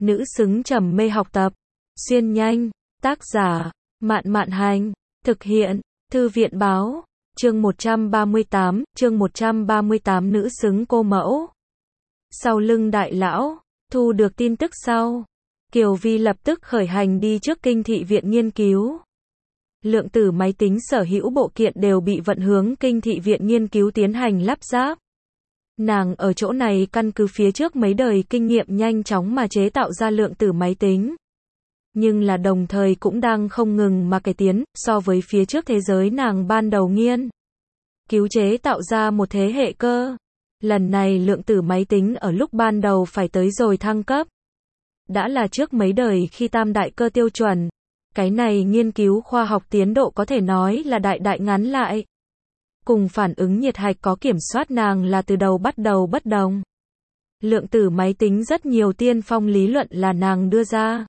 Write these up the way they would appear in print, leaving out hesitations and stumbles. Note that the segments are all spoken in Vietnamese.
nữ xứng trầm mê học tập. Xuyên nhanh, tác giả, Mạn Mạn Hành, thực hiện, Thư viện Báo, chương 138, nữ xứng cô mẫu. Sau lưng đại lão, thu được tin tức sau, Kiều Vi lập tức khởi hành đi trước Kinh thị viện nghiên cứu. Lượng tử máy tính sở hữu bộ kiện đều bị vận hướng Kinh thị viện nghiên cứu tiến hành lắp ráp. Nàng ở chỗ này căn cứ phía trước mấy đời kinh nghiệm nhanh chóng mà chế tạo ra lượng tử máy tính. Nhưng là đồng thời cũng đang không ngừng mà cải tiến, so với phía trước thế giới nàng ban đầu nghiên cứu chế tạo ra một thế hệ cơ. Lần này lượng tử máy tính ở lúc ban đầu phải tới rồi thăng cấp. Đã là trước mấy đời khi tam đại cơ tiêu chuẩn. Cái này nghiên cứu khoa học tiến độ có thể nói là đại đại ngắn lại. Cùng phản ứng nhiệt hạch có kiểm soát nàng là từ đầu bắt đầu bất đồng. Lượng tử máy tính rất nhiều tiên phong lý luận là nàng đưa ra.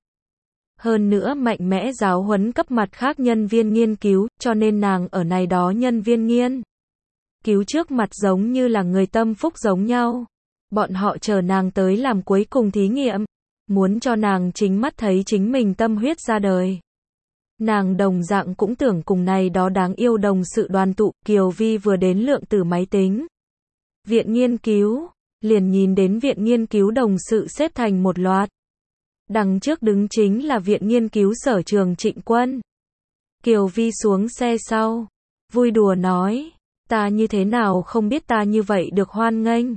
Hơn nữa mạnh mẽ giáo huấn cấp mặt khác nhân viên nghiên cứu, cho nên nàng ở này đó nhân viên nghiên cứu trước mặt giống như là người tâm phúc giống nhau. Bọn họ chờ nàng tới làm cuối cùng thí nghiệm, muốn cho nàng chính mắt thấy chính mình tâm huyết ra đời. Nàng đồng dạng cũng tưởng cùng này đó đáng yêu đồng sự đoàn tụ. Kiều Vi vừa đến lượng tử máy tính viện nghiên cứu, liền nhìn đến viện nghiên cứu đồng sự xếp thành một loạt. Đằng trước đứng chính là viện nghiên cứu sở trường Trịnh Quân. Kiều Vi xuống xe sau, vui đùa nói, ta như thế nào không biết ta như vậy được hoan nghênh.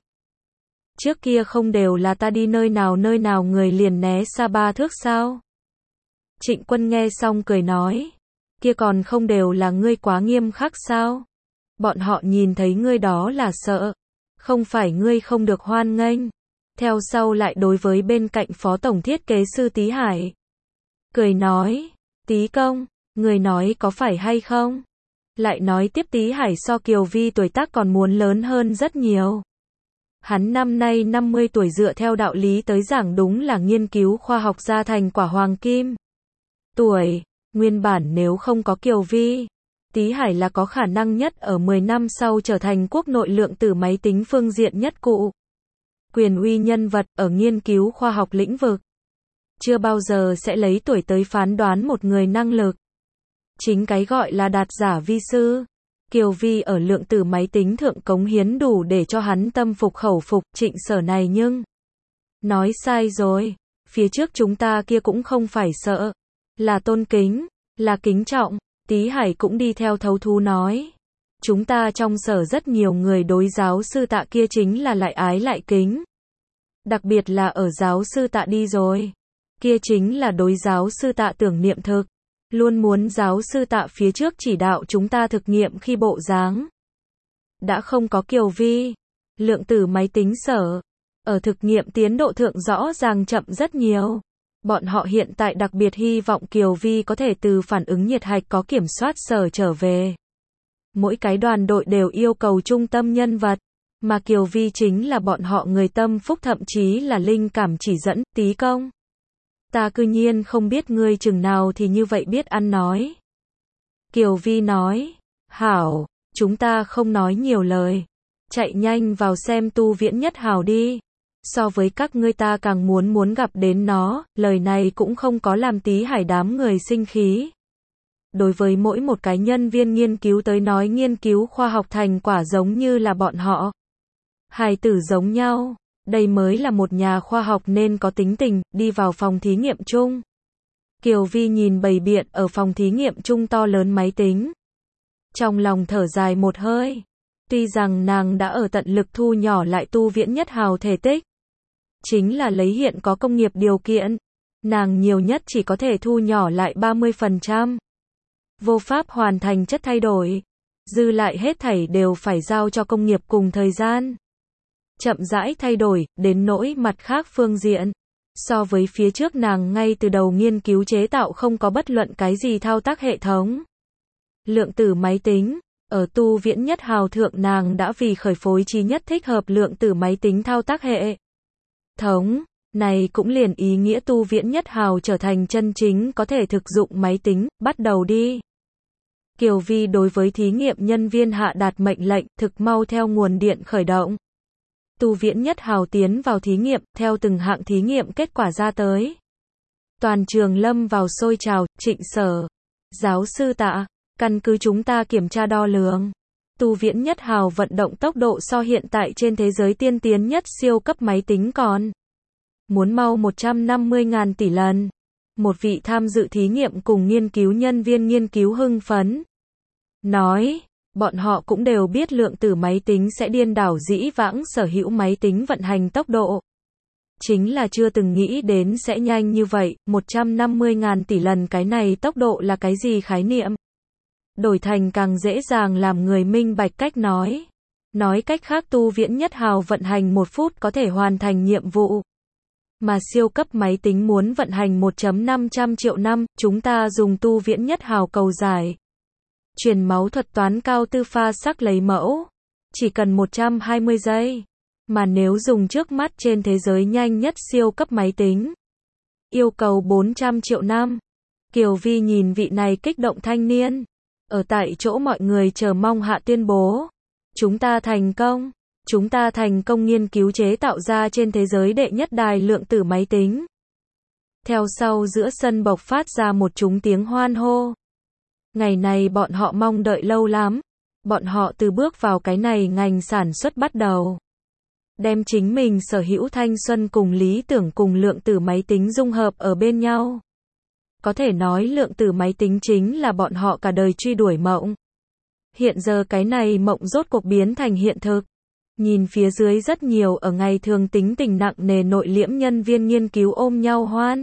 Trước kia không đều là ta đi nơi nào người liền né xa 3 thước sao? Trịnh Quân nghe xong cười nói, kia còn không đều là ngươi quá nghiêm khắc sao? Bọn họ nhìn thấy ngươi đó là sợ, không phải ngươi không được hoan nghênh. Theo sau lại đối với bên cạnh phó tổng thiết kế sư Tý Hải, cười nói, Tý công, người nói có phải hay không? Lại nói tiếp Tý Hải so Kiều Vi tuổi tác còn muốn lớn hơn rất nhiều. Hắn năm nay 50 tuổi, dựa theo đạo lý tới giảng đúng là nghiên cứu khoa học ra thành quả hoàng kim tuổi. Nguyên bản nếu không có Kiều Vi, Tý Hải là có khả năng nhất ở 10 năm sau trở thành quốc nội lượng tử máy tính phương diện nhất cụ quyền uy nhân vật ở nghiên cứu khoa học lĩnh vực. Chưa bao giờ sẽ lấy tuổi tới phán đoán một người năng lực. Chính cái gọi là đạt giả vi sư. Kiều Vi ở lượng tử máy tính thượng cống hiến đủ để cho hắn tâm phục khẩu phục. Trịnh Sở này nhưng nói sai rồi. Phía trước chúng ta kia cũng không phải sợ, là tôn kính, là kính trọng. Tý Hải cũng đi theo thấu thú nói, chúng ta trong sở rất nhiều người đối giáo sư Tạ kia chính là lại ái lại kính. Đặc biệt là ở giáo sư Tạ đi rồi, kia chính là đối giáo sư Tạ tưởng niệm thực. Luôn muốn giáo sư Tạ phía trước chỉ đạo chúng ta thực nghiệm khi bộ dáng. Đã không có Kiều Vi, lượng tử máy tính sở, ở thực nghiệm tiến độ thượng rõ ràng chậm rất nhiều. Bọn họ hiện tại đặc biệt hy vọng Kiều Vi có thể từ phản ứng nhiệt hạch có kiểm soát sở trở về. Mỗi cái đoàn đội đều yêu cầu trung tâm nhân vật, mà Kiều Vi chính là bọn họ người tâm phúc, thậm chí là linh cảm chỉ dẫn. Tý công, ta cư nhiên không biết ngươi chừng nào thì như vậy biết ăn nói. Kiều Vi nói, hảo, chúng ta không nói nhiều lời, chạy nhanh vào xem Tu Viễn Nhất Hào đi. So với các ngươi ta càng muốn gặp đến nó. Lời này cũng không có làm Tý Hải đám người sinh khí. Đối với mỗi một cái nhân viên nghiên cứu tới nói, nghiên cứu khoa học thành quả giống như là bọn họ hài tử giống nhau. Đây mới là một nhà khoa học nên có tính tình. Đi vào phòng thí nghiệm chung, Kiều Vi nhìn bày biện ở phòng thí nghiệm chung to lớn máy tính, trong lòng thở dài một hơi. Tuy rằng nàng đã ở tận lực thu nhỏ lại Tu Viễn Nhất Hào thể tích, chính là lấy hiện có công nghiệp điều kiện, nàng nhiều nhất chỉ có thể thu nhỏ lại 30%. Vô pháp hoàn thành chất thay đổi, dư lại hết thảy đều phải giao cho công nghiệp cùng thời gian chậm rãi thay đổi. Đến nỗi mặt khác phương diện, so với phía trước nàng ngay từ đầu nghiên cứu chế tạo không có bất luận cái gì thao tác hệ thống lượng tử máy tính. Ở Tu Viễn Nhất Hào thượng nàng đã vì khởi phối trí nhất thích hợp lượng tử máy tính thao tác hệ thống. Này cũng liền ý nghĩa Tu Viễn Nhất Hào trở thành chân chính có thể thực dụng máy tính. Bắt đầu đi. Kiều Vi đối với thí nghiệm nhân viên hạ đạt mệnh lệnh, thực mau theo nguồn điện khởi động. Tu Viễn Nhất Hào tiến vào thí nghiệm, theo từng hạng thí nghiệm kết quả ra tới. Toàn trường lâm vào sôi trào, Trịnh Sở. Giáo sư Tạ, căn cứ chúng ta kiểm tra đo lường. Tu Viễn Nhất Hào vận động tốc độ so hiện tại trên thế giới tiên tiến nhất siêu cấp máy tính còn muốn mau 150.000 tỷ lần. Một vị tham dự thí nghiệm cùng nghiên cứu nhân viên nghiên cứu hưng phấn. Nói, bọn họ cũng đều biết lượng tử máy tính sẽ điên đảo dĩ vãng sở hữu máy tính vận hành tốc độ. Chính là chưa từng nghĩ đến sẽ nhanh như vậy, 150.000 tỷ lần cái này tốc độ là cái gì khái niệm? Đổi thành càng dễ dàng làm người minh bạch cách nói. Nói cách khác Tu Viễn Nhất Hào vận hành 1 phút có thể hoàn thành nhiệm vụ. Mà siêu cấp máy tính muốn vận hành 1.500 triệu năm, chúng ta dùng Tu Viễn Nhất Hào cầu giải. Truyền máu thuật toán cao tư pha sắc lấy mẫu. Chỉ cần 120 giây. Mà nếu dùng trước mắt trên thế giới nhanh nhất siêu cấp máy tính, yêu cầu 400 triệu năm. Kiều Vi nhìn vị này kích động thanh niên. Ở tại chỗ mọi người chờ mong hạ tuyên bố. Chúng ta thành công. Chúng ta thành công nghiên cứu chế tạo ra trên thế giới đệ nhất đài lượng tử máy tính. Theo sau giữa sân bộc phát ra một chúng tiếng hoan hô. Ngày này bọn họ mong đợi lâu lắm. Bọn họ từ bước vào cái này ngành sản xuất bắt đầu. Đem chính mình sở hữu thanh xuân cùng lý tưởng cùng lượng tử máy tính dung hợp ở bên nhau. Có thể nói lượng tử máy tính chính là bọn họ cả đời truy đuổi mộng. Hiện giờ cái này mộng rốt cuộc biến thành hiện thực. Nhìn phía dưới rất nhiều ở ngày thường tính tình nặng nề nội liễm nhân viên nghiên cứu ôm nhau hoan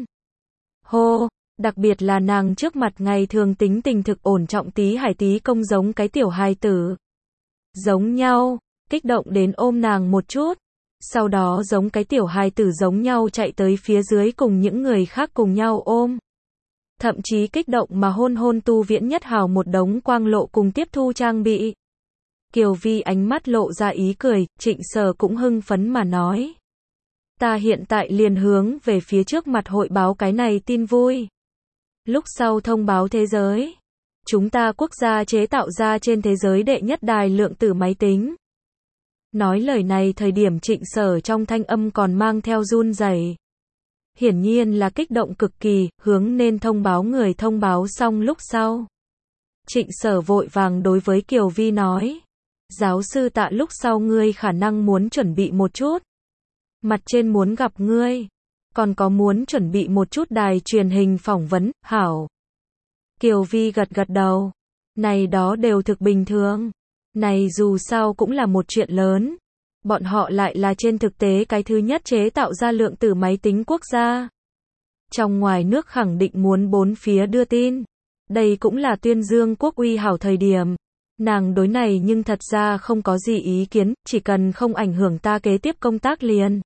hô, đặc biệt là nàng trước mặt ngày thường tính tình thực ổn trọng tí hải tí công giống cái tiểu hài tử. Giống nhau, kích động đến ôm nàng một chút. Sau đó giống cái tiểu hài tử giống nhau chạy tới phía dưới cùng những người khác cùng nhau ôm. Thậm chí kích động mà hôn hôn Tu Viễn Nhất Hào một đống quang lộ cùng tiếp thu trang bị. Kiều Vi ánh mắt lộ ra ý cười, Trịnh Sở cũng hưng phấn mà nói. Ta hiện tại liền hướng về phía trước mặt hội báo cái này tin vui. Lúc sau thông báo thế giới. Chúng ta quốc gia chế tạo ra trên thế giới đệ nhất đài lượng tử máy tính. Nói lời này thời điểm Trịnh Sở trong thanh âm còn mang theo run rẩy. Hiển nhiên là kích động cực kỳ, hướng nên thông báo người thông báo xong lúc sau. Trịnh Sở vội vàng đối với Kiều Vi nói. Giáo sư Tạ lúc sau ngươi khả năng muốn chuẩn bị một chút. Mặt trên muốn gặp ngươi. Còn có muốn chuẩn bị một chút đài truyền hình phỏng vấn, hảo. Kiều Vi gật gật đầu. Này đó đều thực bình thường. Này dù sao cũng là một chuyện lớn. Bọn họ lại là trên thực tế cái thứ nhất chế tạo ra lượng tử máy tính quốc gia. Trong ngoài nước khẳng định muốn bốn phía đưa tin. Đây cũng là tuyên dương quốc uy hảo thời điểm. Nàng đối này nhưng thật ra không có gì ý kiến, chỉ cần không ảnh hưởng ta kế tiếp công tác liền.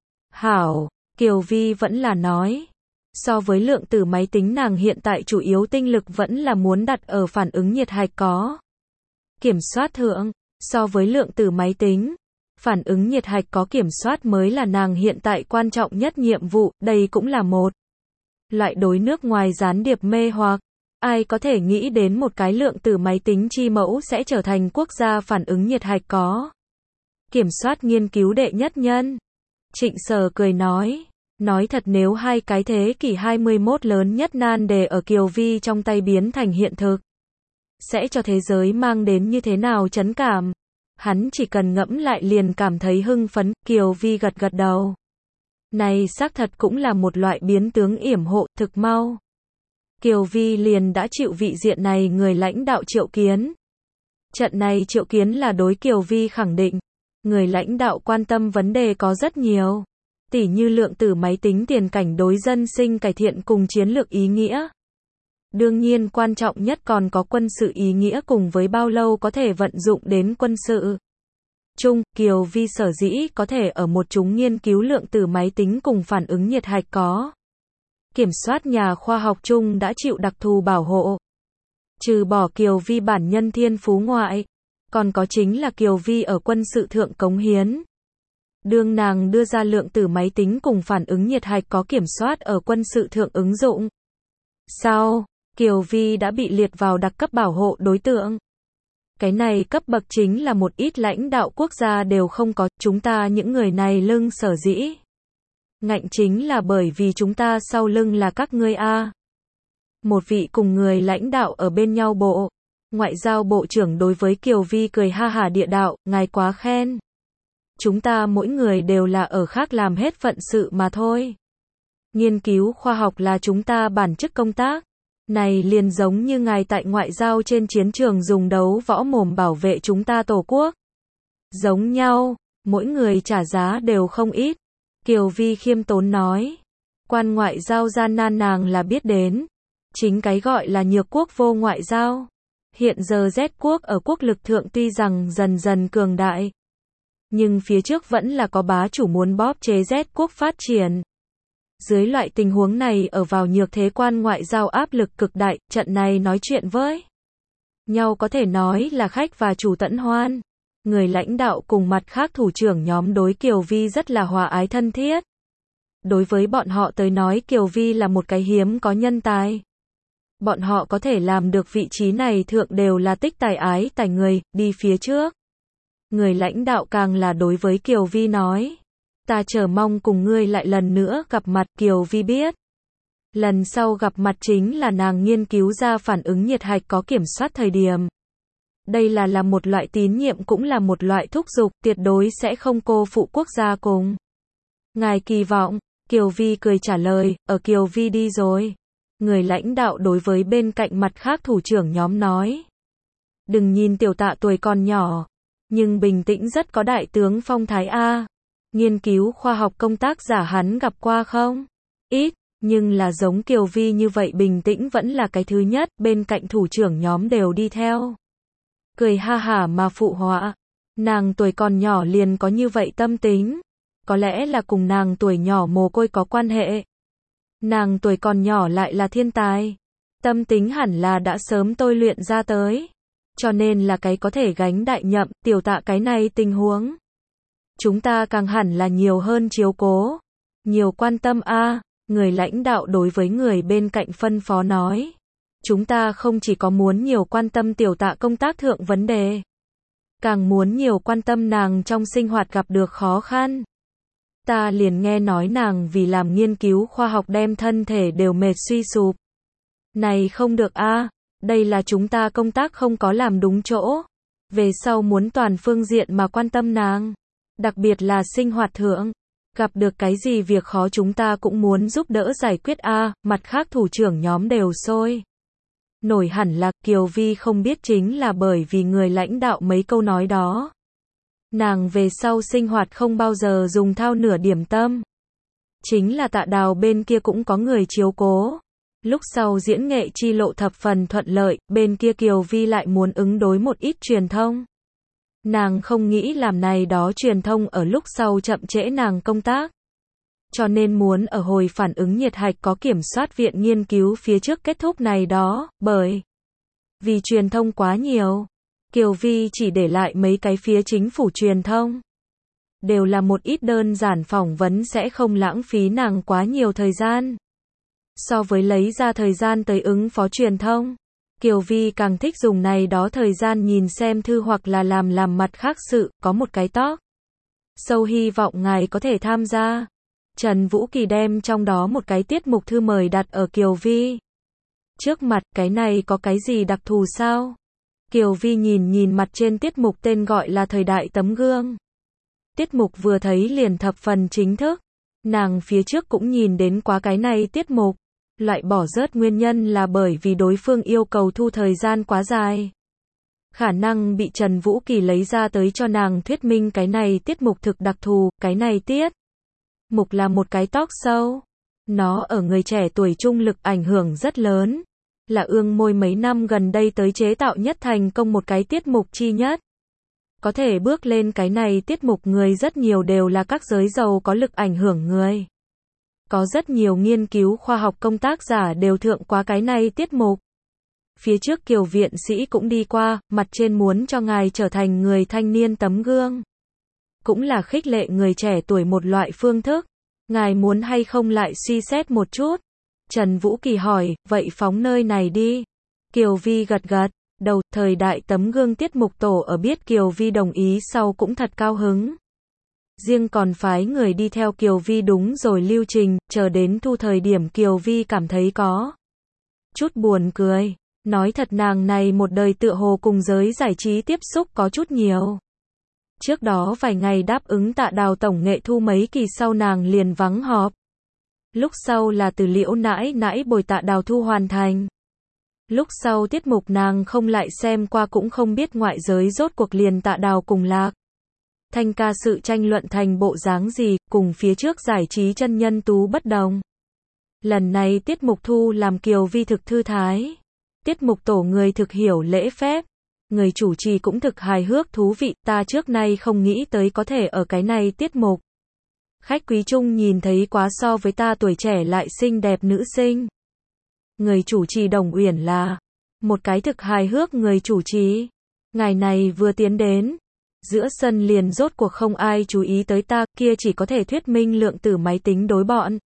Hảo, Kiều Vi vẫn là nói. So với lượng tử máy tính nàng hiện tại chủ yếu tinh lực vẫn là muốn đặt ở phản ứng nhiệt hạch có kiểm soát thượng. So với lượng tử máy tính, phản ứng nhiệt hạch có kiểm soát mới là nàng hiện tại quan trọng nhất nhiệm vụ, đây cũng là một loại đối nước ngoài gián điệp mê hoặc. Ai có thể nghĩ đến một cái lượng tử máy tính chi mẫu sẽ trở thành quốc gia phản ứng nhiệt hạch có kiểm soát nghiên cứu đệ nhất nhân. Trịnh Sở cười nói. Nói thật nếu hai cái thế kỷ 21 lớn nhất nan đề ở Kiều Vi trong tay biến thành hiện thực, sẽ cho thế giới mang đến như thế nào chấn cảm. Hắn chỉ cần ngẫm lại liền cảm thấy hưng phấn. Kiều Vi gật gật đầu. Này xác thật cũng là một loại biến tướng yểm hộ, thực mau. Kiều Vi liền đã chịu vị diện này người lãnh đạo triệu kiến. Trận này triệu kiến là đối Kiều Vi khẳng định. Người lãnh đạo quan tâm vấn đề có rất nhiều. Tỉ như lượng tử máy tính tiền cảnh đối dân sinh cải thiện cùng chiến lược ý nghĩa. Đương nhiên quan trọng nhất còn có quân sự ý nghĩa cùng với bao lâu có thể vận dụng đến quân sự. Chung, Kiều Vi sở dĩ có thể ở một chúng nghiên cứu lượng tử máy tính cùng phản ứng nhiệt hạch có kiểm soát nhà khoa học chung đã chịu đặc thù bảo hộ. Trừ bỏ Kiều Vi bản nhân thiên phú ngoại, còn có chính là Kiều Vi ở quân sự thượng cống hiến. Đương nàng đưa ra lượng tử máy tính cùng phản ứng nhiệt hạch có kiểm soát ở quân sự thượng ứng dụng. Sau, Kiều Vi đã bị liệt vào đặc cấp bảo hộ đối tượng. Cái này cấp bậc chính là một ít lãnh đạo quốc gia đều không có, chúng ta những người này lưng sở dĩ ngạnh chính là bởi vì chúng ta sau lưng là các ngươi a. Một vị cùng người lãnh đạo ở bên nhau bộ Ngoại giao bộ trưởng đối với Kiều Vi cười ha hả địa đạo, ngài quá khen. Chúng ta mỗi người đều là ở khác làm hết phận sự mà thôi. Nghiên cứu khoa học là chúng ta bản chức công tác. Này liền giống như ngài tại ngoại giao trên chiến trường dùng đấu võ mồm bảo vệ chúng ta tổ quốc. Giống nhau, mỗi người trả giá đều không ít. Kiều Vi khiêm tốn nói. Quan ngoại giao gian nan nàng là biết đến. Chính cái gọi là nhược quốc vô ngoại giao. Hiện giờ Z quốc ở quốc lực thượng tuy rằng dần dần cường đại. Nhưng phía trước vẫn là có bá chủ muốn bóp chế Z quốc phát triển. Dưới loại tình huống này ở vào nhược thế quan ngoại giao áp lực cực đại, trận này nói chuyện với nhau có thể nói là khách và chủ tận hoan. Người lãnh đạo cùng mặt khác thủ trưởng nhóm đối Kiều Vi rất là hòa ái thân thiết. Đối với bọn họ tới nói Kiều Vi là một cái hiếm có nhân tài. Bọn họ có thể làm được vị trí này thượng đều là tích tài ái tài người, đi phía trước. Người lãnh đạo càng là đối với Kiều Vi nói. Ta chờ mong cùng ngươi lại lần nữa gặp mặt. Kiều Vi biết. Lần sau gặp mặt chính là nàng nghiên cứu ra phản ứng nhiệt hạch có kiểm soát thời điểm. Đây là một loại tín nhiệm cũng là một loại thúc giục, tuyệt đối sẽ không cô phụ quốc gia cùng. Ngài kỳ vọng, Kiều Vi cười trả lời, ở Kiều Vi đi rồi. Người lãnh đạo đối với bên cạnh mặt khác thủ trưởng nhóm nói. Đừng nhìn tiểu tạ tuổi còn nhỏ, nhưng bình tĩnh rất có đại tướng phong thái a. Nghiên cứu khoa học công tác giả hắn gặp qua không? Ít, nhưng là giống Kiều Vi như vậy bình tĩnh vẫn là cái thứ nhất, bên cạnh thủ trưởng nhóm đều đi theo. Cười ha hả mà phụ họa. Nàng tuổi còn nhỏ liền có như vậy tâm tính. Có lẽ là cùng nàng tuổi nhỏ mồ côi có quan hệ. Nàng tuổi còn nhỏ lại là thiên tài. Tâm tính hẳn là đã sớm tôi luyện ra tới. Cho nên là cái có thể gánh đại nhậm, tiểu tạ cái này tình huống. Chúng ta càng hẳn là nhiều hơn chiếu cố. Nhiều quan tâm a. Người lãnh đạo đối với người bên cạnh phân phó nói. Chúng ta không chỉ có muốn nhiều quan tâm tiểu tạ công tác thượng vấn đề. Càng muốn nhiều quan tâm nàng trong sinh hoạt gặp được khó khăn. Ta liền nghe nói nàng vì làm nghiên cứu khoa học đem thân thể đều mệt suy sụp. Này không được a, đây là chúng ta công tác không có làm đúng chỗ. Về sau muốn toàn phương diện mà quan tâm nàng. Đặc biệt là sinh hoạt thượng. Gặp được cái gì việc khó chúng ta cũng muốn giúp đỡ giải quyết a. Mặt khác thủ trưởng nhóm đều sôi nổi hẳn là Kiều Vi không biết chính là bởi vì người lãnh đạo mấy câu nói đó. Nàng về sau sinh hoạt không bao giờ dùng thao nửa điểm tâm. Chính là Tạ Đào bên kia cũng có người chiếu cố. Lúc sau diễn nghệ chi lộ thập phần thuận lợi, bên kia Kiều Vi lại muốn ứng đối một ít truyền thông. Nàng không nghĩ làm này đó truyền thông ở lúc sau chậm trễ nàng công tác. Cho nên muốn ở hồi phản ứng nhiệt hạch có kiểm soát viện nghiên cứu phía trước kết thúc này đó, bởi vì truyền thông quá nhiều. Kiều Vi chỉ để lại mấy cái phía chính phủ truyền thông. Đều là một ít đơn giản phỏng vấn sẽ không lãng phí nàng quá nhiều thời gian. So với lấy ra thời gian tới ứng phó truyền thông, Kiều Vi càng thích dùng này đó thời gian nhìn xem thư hoặc là làm mặt khác sự, có một cái talk show hy vọng ngài có thể tham gia. Trần Vũ Kỳ đem trong đó một cái tiết mục thư mời đặt ở Kiều Vi trước mặt, cái này có cái gì đặc thù sao? Kiều Vi nhìn mặt trên tiết mục tên gọi là Thời đại tấm gương. Tiết mục vừa thấy liền thập phần chính thức. Nàng phía trước cũng nhìn đến quá cái này tiết mục. Loại bỏ rớt nguyên nhân là bởi vì đối phương yêu cầu thu thời gian quá dài. Khả năng bị Trần Vũ Kỳ lấy ra tới cho nàng thuyết minh cái này tiết mục thực đặc thù, cái này tiết mục là một cái talk show. Nó ở người trẻ tuổi trung lực ảnh hưởng rất lớn. Là ương môi mấy năm gần đây tới chế tạo nhất thành công một cái tiết mục chi nhất. Có thể bước lên cái này tiết mục người rất nhiều đều là các giới giàu có lực ảnh hưởng người. Có rất nhiều nghiên cứu khoa học công tác giả đều thượng qua cái này tiết mục. Phía trước Kiều viện sĩ cũng đi qua, mặt trên muốn cho ngài trở thành người thanh niên tấm gương. Cũng là khích lệ người trẻ tuổi một loại phương thức. Ngài muốn hay không lại suy xét một chút? Trần Vũ Kỳ hỏi, vậy phóng nơi này đi. Kiều Vi gật gật. đầu, thời đại tấm gương tiết mục tổ ở biết Kiều Vi đồng ý sau cũng thật cao hứng. Riêng còn phái người đi theo Kiều Vi đúng rồi lưu trình, chờ đến thu thời điểm Kiều Vi cảm thấy có chút buồn cười. Nói thật nàng này một đời tựa hồ cùng giới giải trí tiếp xúc có chút nhiều. Trước đó vài ngày đáp ứng Tạ Đào tổng nghệ thu mấy kỳ sau nàng liền vắng họp. Lúc sau là từ Liễu nãi nãi bồi Tạ Đào thu hoàn thành. Lúc sau tiết mục nàng không lại xem qua cũng không biết ngoại giới rốt cuộc liền Tạ Đào cùng Lạc Thanh ca sự tranh luận thành bộ dáng gì, cùng phía trước giải trí chân nhân tú bất đồng. Lần này tiết mục thu làm Kiều Vi thực thư thái. Tiết mục tổ người thực hiểu lễ phép. Người chủ trì cũng thực hài hước thú vị, ta trước nay không nghĩ tới có thể ở cái này tiết mục. Khách quý chung nhìn thấy quá so với ta tuổi trẻ lại xinh đẹp nữ sinh. Người chủ trì Đồng Uyển là một cái thực hài hước người chủ trì. Ngày này vừa tiến đến, giữa sân liền rốt cuộc không ai chú ý tới ta, kia chỉ có thể thuyết minh lượng tử máy tính đối bọn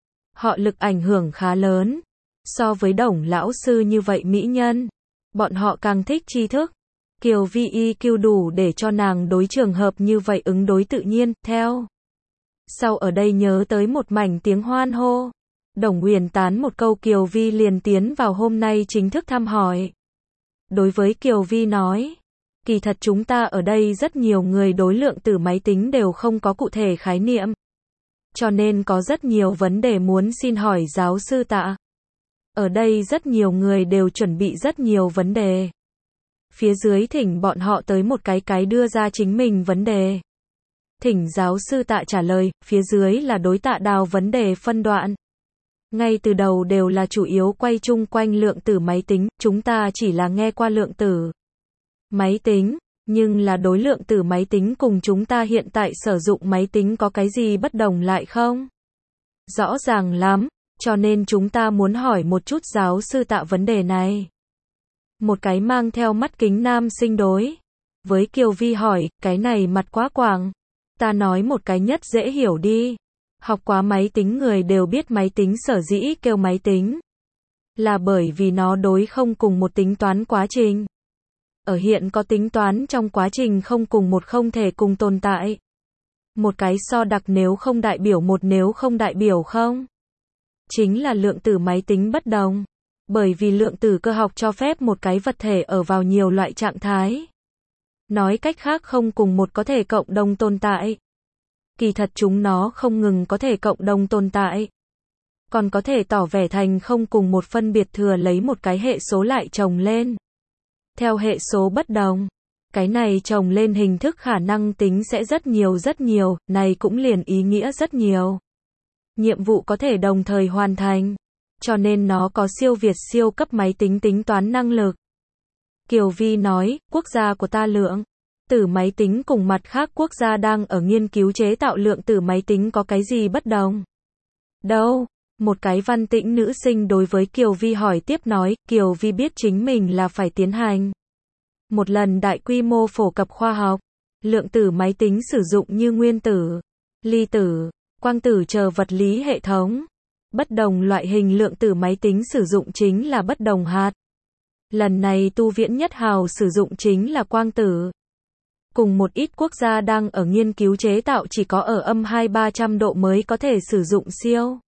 họ lực ảnh hưởng khá lớn. So với Đồng lão sư như vậy mỹ nhân, bọn họ càng thích tri thức. Kiều Vi EQ đủ để cho nàng đối trường hợp như vậy ứng đối tự nhiên, theo. Sau ở đây nhớ tới một mảnh tiếng hoan hô. Đồng Uyển tán một câu Kiều Vi liền tiến vào hôm nay chính thức thăm hỏi. Đối với Kiều Vi nói, kỳ thật chúng ta ở đây rất nhiều người đối lượng tử máy tính đều không có cụ thể khái niệm. Cho nên có rất nhiều vấn đề muốn xin hỏi giáo sư Tạ. Ở đây rất nhiều người đều chuẩn bị rất nhiều vấn đề. Phía dưới thỉnh bọn họ tới một cái đưa ra chính mình vấn đề. Thỉnh giáo sư Tạ trả lời, phía dưới là đối Tạ Đào vấn đề phân đoạn. Ngay từ đầu đều là chủ yếu quay chung quanh lượng tử máy tính, chúng ta chỉ là nghe qua lượng tử máy tính, nhưng là đối lượng tử máy tính cùng chúng ta hiện tại sử dụng máy tính có cái gì bất đồng lại không? Rõ ràng lắm, cho nên chúng ta muốn hỏi một chút giáo sư Tạ vấn đề này. Một cái mang theo mắt kính nam sinh đối với Kiều Vi hỏi, cái này mặt quá quảng. Ta nói một cái nhất dễ hiểu đi. Học quá máy tính người đều biết máy tính sở dĩ kêu máy tính. Là bởi vì nó đối không cùng một tính toán quá trình. Ở hiện có tính toán trong quá trình không cùng một không thể cùng tồn tại. Một cái so đặc nếu không đại biểu một nếu không đại biểu không. Chính là lượng tử máy tính bất đồng. Bởi vì lượng tử cơ học cho phép một cái vật thể ở vào nhiều loại trạng thái. Nói cách khác không cùng một có thể cộng đồng tồn tại. Kỳ thật chúng nó không ngừng có thể cộng đồng tồn tại. Còn có thể tỏ vẻ thành không cùng một phân biệt thừa lấy một cái hệ số lại chồng lên. Theo hệ số bất đồng, cái này chồng lên hình thức khả năng tính sẽ rất nhiều, này cũng liền ý nghĩa rất nhiều. Nhiệm vụ có thể đồng thời hoàn thành. Cho nên nó có siêu việt siêu cấp máy tính tính toán năng lực. Kiều Vi nói, quốc gia của ta lượng tử máy tính cùng mặt khác quốc gia đang ở nghiên cứu chế tạo lượng tử máy tính có cái gì bất đồng? Đâu? Một cái văn tĩnh nữ sinh đối với Kiều Vi hỏi tiếp nói, Kiều Vi biết chính mình là phải tiến hành một lần đại quy mô phổ cập khoa học. Lượng tử máy tính sử dụng như nguyên tử, ly tử, quang tử chờ vật lý hệ thống. Bất đồng loại hình lượng tử máy tính sử dụng chính là bất đồng hạt. Lần này tu viễn nhất hào sử dụng chính là quang tử. Cùng một ít quốc gia đang ở nghiên cứu chế tạo chỉ có ở âm 200-300 độ mới có thể sử dụng siêu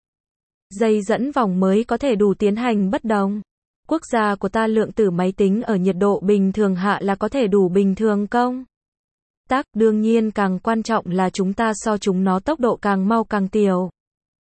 dây dẫn vòng mới có thể đủ tiến hành bất đồng. Quốc gia của ta lượng tử máy tính ở nhiệt độ bình thường hạ là có thể đủ bình thường công tác, đương nhiên càng quan trọng là chúng ta so chúng nó tốc độ càng mau càng tiểu.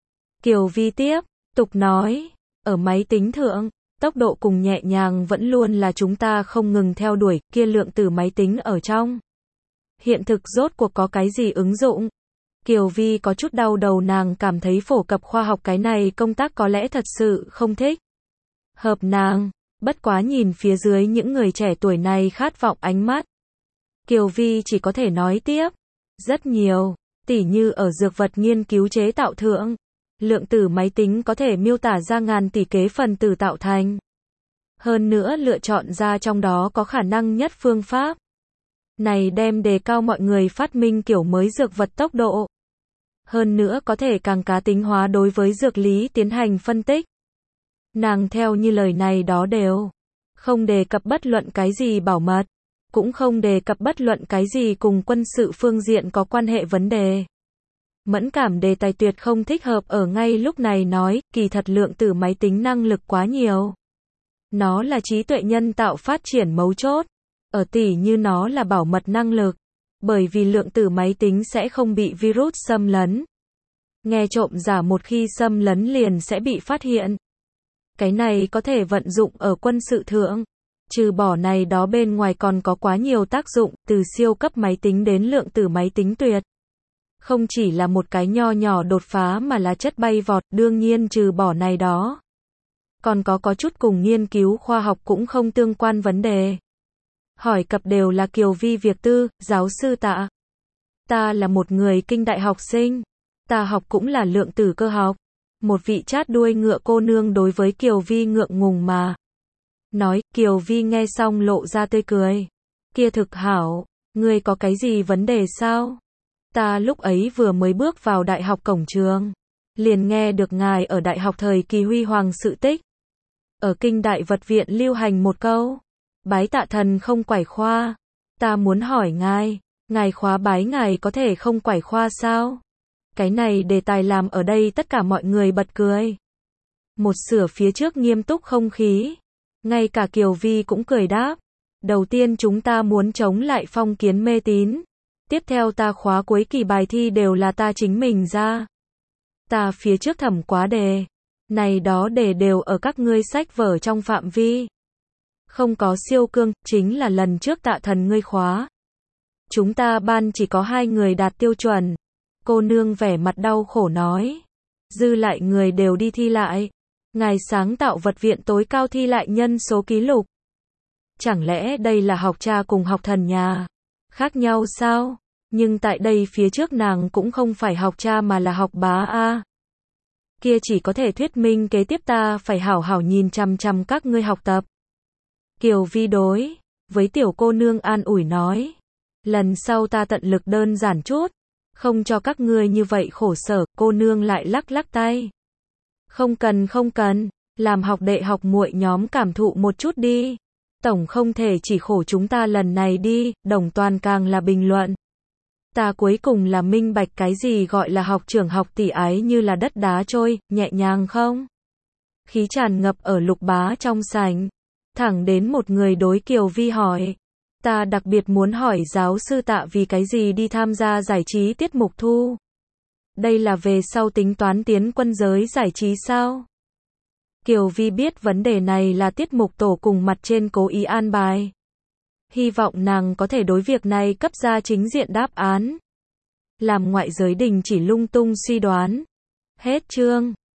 Kiều Vi tiếp tục nói, ở máy tính thượng, tốc độ cùng nhẹ nhàng vẫn luôn là chúng ta không ngừng theo đuổi, kia lượng tử máy tính ở trong hiện thực rốt cuộc có cái gì ứng dụng. Kiều Vi có chút đau đầu, nàng cảm thấy phổ cập khoa học cái này công tác có lẽ thật sự không thích hợp nàng, bất quá nhìn phía dưới những người trẻ tuổi này khát vọng ánh mắt. Kiều Vi chỉ có thể nói tiếp, rất nhiều, tỉ như ở dược vật nghiên cứu chế tạo thượng, lượng tử máy tính có thể miêu tả ra ngàn tỷ kế phần tử tạo thành. Hơn nữa lựa chọn ra trong đó có khả năng nhất phương pháp. Này đem đề cao mọi người phát minh kiểu mới dược vật tốc độ. Hơn nữa có thể càng cá tính hóa đối với dược lý tiến hành phân tích. Nàng theo như lời này đó đều Không đề cập bất luận cái gì bảo mật, cũng không đề cập bất luận cái gì cùng quân sự phương diện có quan hệ vấn đề. Mẫn cảm đề tài tuyệt không thích hợp ở ngay lúc này nói, kỳ thật lượng tử máy tính năng lực quá nhiều. Nó là trí tuệ nhân tạo phát triển mấu chốt. Ở tỉ như nó là bảo mật năng lực. Bởi vì lượng tử máy tính sẽ không bị virus xâm lấn. Nghe trộm giả một khi xâm lấn liền sẽ bị phát hiện. Cái này có thể vận dụng ở quân sự thượng. Trừ bỏ này đó bên ngoài còn có quá nhiều tác dụng, từ siêu cấp máy tính đến lượng tử máy tính tuyệt. Không chỉ là một cái nho nhỏ đột phá mà là chất bay vọt, đương nhiên trừ bỏ này đó. Còn có chút cùng nghiên cứu khoa học cũng không tương quan vấn đề. Hỏi cập đều là Kiều Vi việc tư, giáo sư Tạ. Ta là một người kinh đại học sinh. Ta học cũng là lượng tử cơ học. Một vị chát đuôi ngựa cô nương đối với Kiều Vi ngượng ngùng mà. Nói, Kiều Vi nghe xong lộ ra tươi cười. Kia thực hảo, ngươi có cái gì vấn đề sao? Ta lúc ấy vừa mới bước vào đại học cổng trường. Liền nghe được ngài ở đại học thời kỳ huy hoàng sự tích. Ở kinh đại vật viện lưu hành một câu. Bái tạ thần không quải khoa. Ta muốn hỏi ngài khóa bái ngài có thể không quải khoa sao? Cái này đề tài làm ở đây tất cả mọi người bật cười. Một sửa phía trước nghiêm túc không khí. Ngay cả Kiều Vi cũng cười đáp. Đầu tiên chúng ta muốn chống lại phong kiến mê tín. Tiếp theo ta khóa cuối kỳ bài thi đều là ta chính mình ra. Ta phía trước thẩm quá đề. Này đó đề đều ở các ngươi sách vở trong phạm vi. Không có siêu cương, chính là lần trước Tạ thần ngươi khóa. Chúng ta ban chỉ có 2 người đạt tiêu chuẩn. Cô nương vẻ mặt đau khổ nói. Dư lại người đều đi thi lại. Ngài sáng tạo vật viện tối cao thi lại nhân số ký lục. Chẳng lẽ đây là học cha cùng học thần nhà? Khác nhau sao? Nhưng tại đây phía trước nàng cũng không phải học cha mà là học bá a. Kia chỉ có thể thuyết minh kế tiếp ta phải hảo hảo nhìn chằm chằm các ngươi học tập. Kiều Vi đối với tiểu cô nương an ủi nói. Lần sau ta tận lực đơn giản chút. Không cho các ngươi như vậy khổ sở, cô nương lại lắc lắc tay. Không cần, làm học đệ học muội nhóm cảm thụ một chút đi. Tổng không thể chỉ khổ chúng ta lần này đi, Đồng Toàn càng là bình luận. Ta cuối cùng là minh bạch cái gì gọi là học trưởng học tỷ ái như là đất đá trôi, nhẹ nhàng không? Khí tràn ngập ở Lục Bá trong sảnh. Thẳng đến một người đối Kiều Vi hỏi. Ta đặc biệt muốn hỏi giáo sư Tạ vì cái gì đi tham gia giải trí tiết mục thu. Đây là về sau tính toán tiến quân giới giải trí sao? Kiều Vi biết vấn đề này là tiết mục tổ cùng mặt trên cố ý an bài. Hy vọng nàng có thể đối việc này cấp ra chính diện đáp án. Làm ngoại giới đình chỉ lung tung suy đoán. Hết chương.